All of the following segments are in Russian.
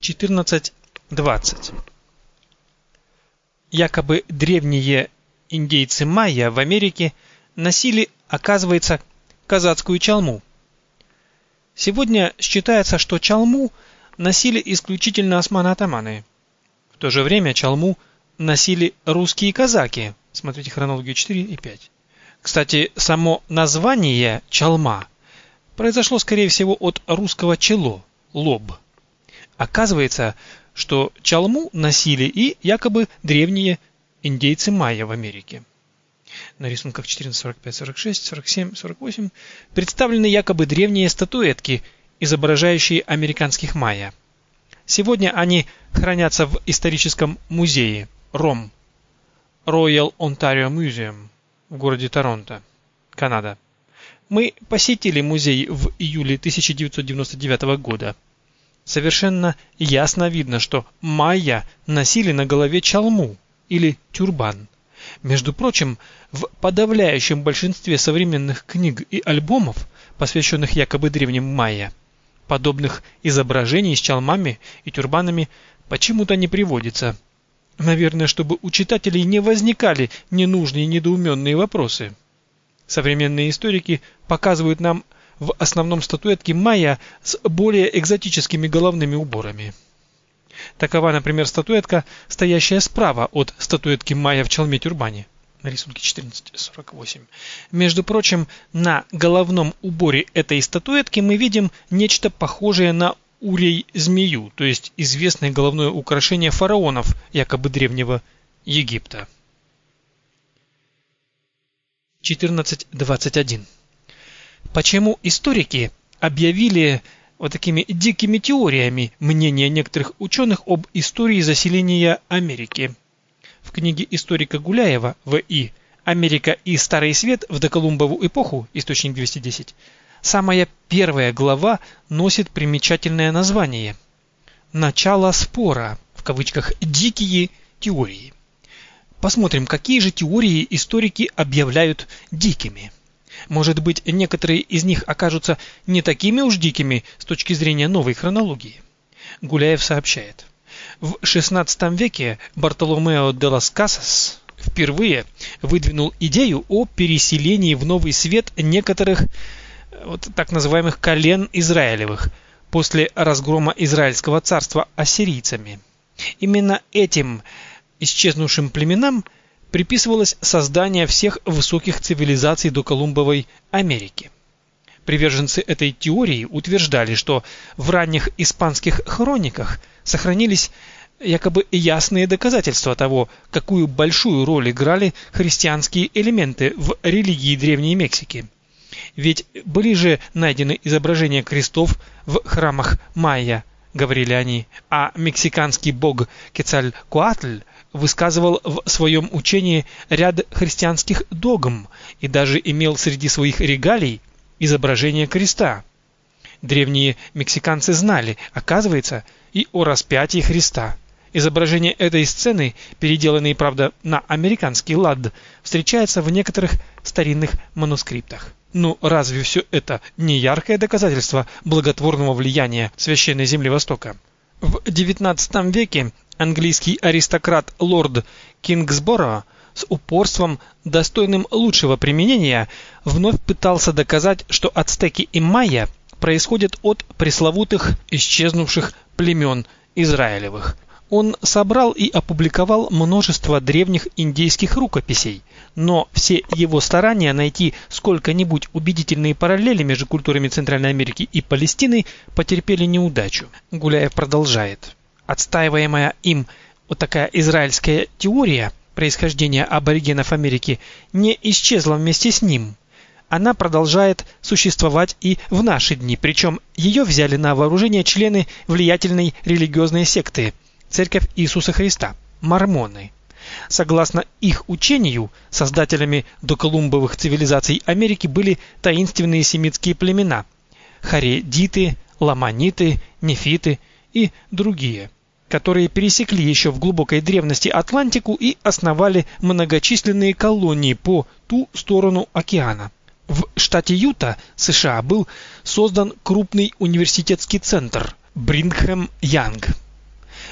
14.20. Якобы древние индейцы майя в Америке носили, оказывается, казацкую чалму. Сегодня считается, что чалму носили исключительно османы-атаманы. В то же время чалму носили русские казаки. Смотрите хронологию 4 и 5. Кстати, само название чалма произошло, скорее всего, от русского чело, лоб. Оказывается, что чалму носили и якобы древние индейцы майя в Америке. На рисунках 14, 45, 46, 47, 48 представлены якобы древние статуэтки, изображающие американских майя. Сегодня они хранятся в историческом музее РОМ, Royal Ontario Museum, в городе Торонто, Канада. Мы посетили музей в июле 1999 года. Совершенно ясно видно, что майя носили на голове чалму или тюрбан. Между прочим, в подавляющем большинстве современных книг и альбомов, посвященных якобы древним майя, подобных изображений с чалмами и тюрбанами почему-то не приводится. Наверное, чтобы у читателей не возникали ненужные недоуменные вопросы. Современные историки показывают нам в основном статуэтки майя с более экзотическими головными уборами. Такова, например, статуэтка, стоящая справа от статуэтки майя в чалме-тюрбане, на рисунке 14.48. Между прочим, на головном уборе этой статуэтки мы видим нечто похожее на урей-змею, то есть известное головное украшение фараонов, якобы древнего Египта. 14.21. Почему историки объявили вот такими дикими теориями мнения некоторых ученых об истории заселения Америки? В книге историка Гуляева В.И. «Америка и Старый Свет в доколумбову эпоху», источник 210, самая первая глава носит примечательное название «Начало спора», в кавычках, «дикие теории». Посмотрим, какие же теории историки объявляют дикими. Может быть, некоторые из них окажутся не такими уж дикими с точки зрения новой хронологии. Гуляев сообщает: в XVI веке Бартоломео де лас Касас впервые выдвинул идею о переселении в Новый Свет некоторых так называемых колен Израилевых после разгрома Израильского царства ассирийцами. Именно этим исчезнувшим племенам приписывалось создание всех высоких цивилизаций доколумбовой Америки. Приверженцы этой теории утверждали, что в ранних испанских хрониках сохранились якобы ясные доказательства того, какую большую роль играли христианские элементы в религии Древней Мексики. Ведь были же найдены изображения крестов в храмах майя, говорили они, а мексиканский бог Кецалькоатль высказывал в своем учении ряд христианских догм и даже имел среди своих регалий изображение креста. Древние мексиканцы знали, оказывается, и о распятии Христа. Изображение этой сцены, переделанные, правда, на американский лад, встречается в некоторых старинных манускриптах. Но разве все это не яркое доказательство благотворного влияния священной земли Востока? В XIX веке английский аристократ лорд Кингсборо с упорством, достойным лучшего применения, вновь пытался доказать, что ацтеки и майя происходят от пресловутых исчезнувших племен Израилевых. Он собрал и опубликовал множество древних индейских рукописей, но все его старания найти сколько-нибудь убедительные параллели между культурами Центральной Америки и Палестины потерпели неудачу. Гуляев продолжает: отстаиваемая им такая израильская теория происхождения аборигенов Америки не исчезла вместе с ним. Она продолжает существовать и в наши дни, причем ее взяли на вооружение члены влиятельной религиозной секты Церковь Иисуса Христа, мормоны. Согласно их учению, создателями доколумбовых цивилизаций Америки были таинственные семитские племена – харедиты, ламаниты, нефиты и другие, которые пересекли еще в глубокой древности Атлантику и основали многочисленные колонии по ту сторону океана. В штате Юта, США, был создан крупный университетский центр Бринхэм Янг.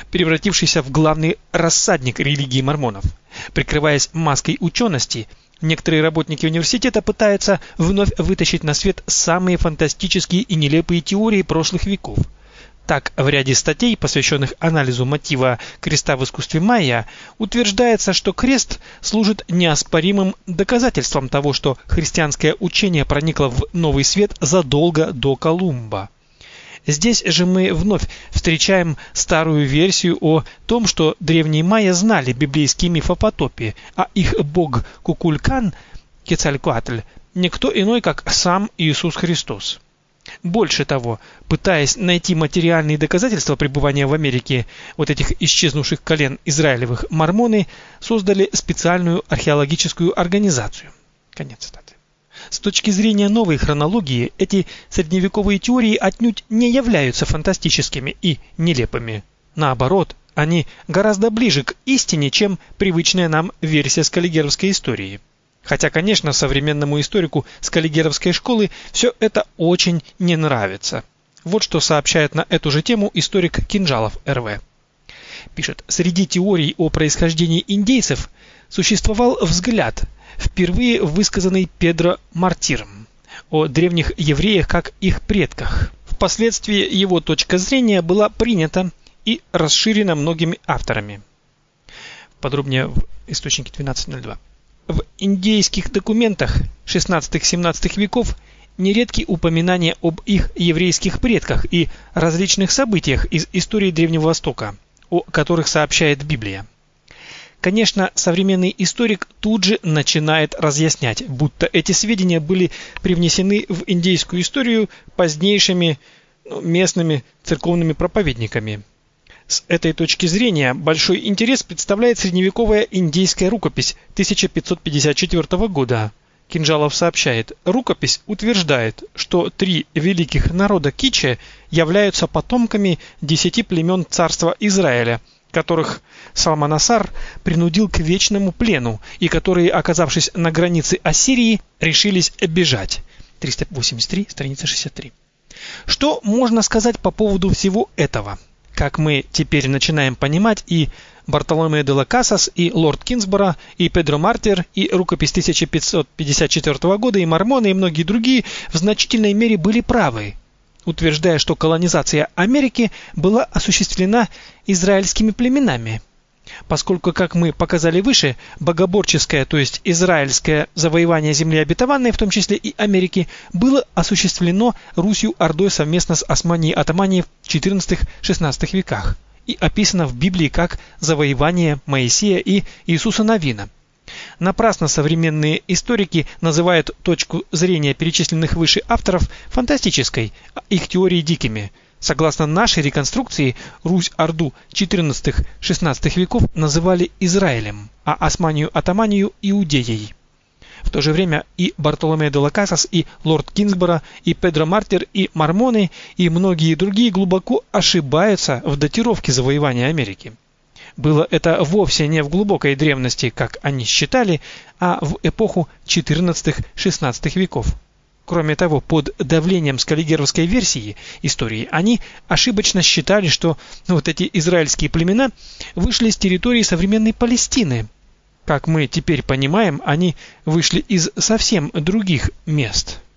превратившийся в главный рассадник религии мормонов. Прикрываясь маской учености, некоторые работники университета пытаются вновь вытащить на свет самые фантастические и нелепые теории прошлых веков. Так, в ряде статей, посвященных анализу мотива креста в искусстве майя, утверждается, что крест служит неоспоримым доказательством того, что христианское учение проникло в Новый Свет задолго до Колумба. Здесь же мы вновь встречаем старую версию о том, что древние майя знали библейский миф о потопе, а их бог Кукулькан, Кецалькуатль, никто иной, как сам Иисус Христос. Больше того, пытаясь найти материальные доказательства пребывания в Америке вот этих исчезнувших колен израилевых, мормоны создали специальную археологическую организацию. Конец цитаты. С точки зрения новой хронологии, эти средневековые теории отнюдь не являются фантастическими и нелепыми. Наоборот, они гораздо ближе к истине, чем привычная нам версия скаллигеровской истории. Хотя, конечно, современному историку скаллигеровской школы все это очень не нравится. Вот что сообщает на эту же тему историк Кинжалов РВ. Пишет: среди теорий о происхождении индейцев существовал взгляд, впервые высказанный Педро Мартиром, о древних евреях как их предках. Впоследствии его точка зрения была принята и расширена многими авторами. Подробнее в источнике 12.02. В индейских документах XVI-XVII веков нередки упоминания об их еврейских предках и различных событиях из истории Древнего Востока, о которых сообщает Библия. Конечно, современный историк тут же начинает разъяснять, будто эти сведения были привнесены в индейскую историю позднейшими местными церковными проповедниками. С этой точки зрения большой интерес представляет средневековая индейская рукопись 1554 года. Кинжалов сообщает: рукопись утверждает, что 3 великих народа Киче являются потомками 10 племен царства Израиля, которых Салманасар принудил к вечному плену и которые, оказавшись на границе Ассирии, решились бежать. 383, страница 63. Что можно сказать по поводу всего этого? Как мы теперь начинаем понимать, и Бартоломео де ла Касас, и лорд Кинсборо, и Педро Мартир, и рукопись 1554 года, и мормоны, и многие другие в значительной мере были правы, утверждая, что колонизация Америки была осуществлена израильскими племенами, поскольку, как мы показали выше, богоборческое, то есть израильское завоевание земли обетованной, в том числе и Америки, было осуществлено Русью-Ордой совместно с Османией-Отоманией в XIV-XVI веках и описано в Библии как завоевание Моисея и Иисуса Навина. Напрасно современные историки называют точку зрения перечисленных выше авторов фантастической, а их теории дикими. Согласно нашей реконструкции, Русь-Орду XIV-XVI веков называли Израилем, а Османию-Отоманию – Иудеей. В то же время и Бартоломео де ла Касас, и лорд Кинсборо, и Педро Мартир, и мормоны, и многие другие глубоко ошибаются в датировке завоевания Америки. Было это вовсе не в глубокой древности, как они считали, а в эпоху XIV-XVI веков. Кроме того, под давлением скаллигеровской версии истории они ошибочно считали, что вот эти израильские племена вышли с территории современной Палестины. Как мы теперь понимаем, они вышли из совсем других мест.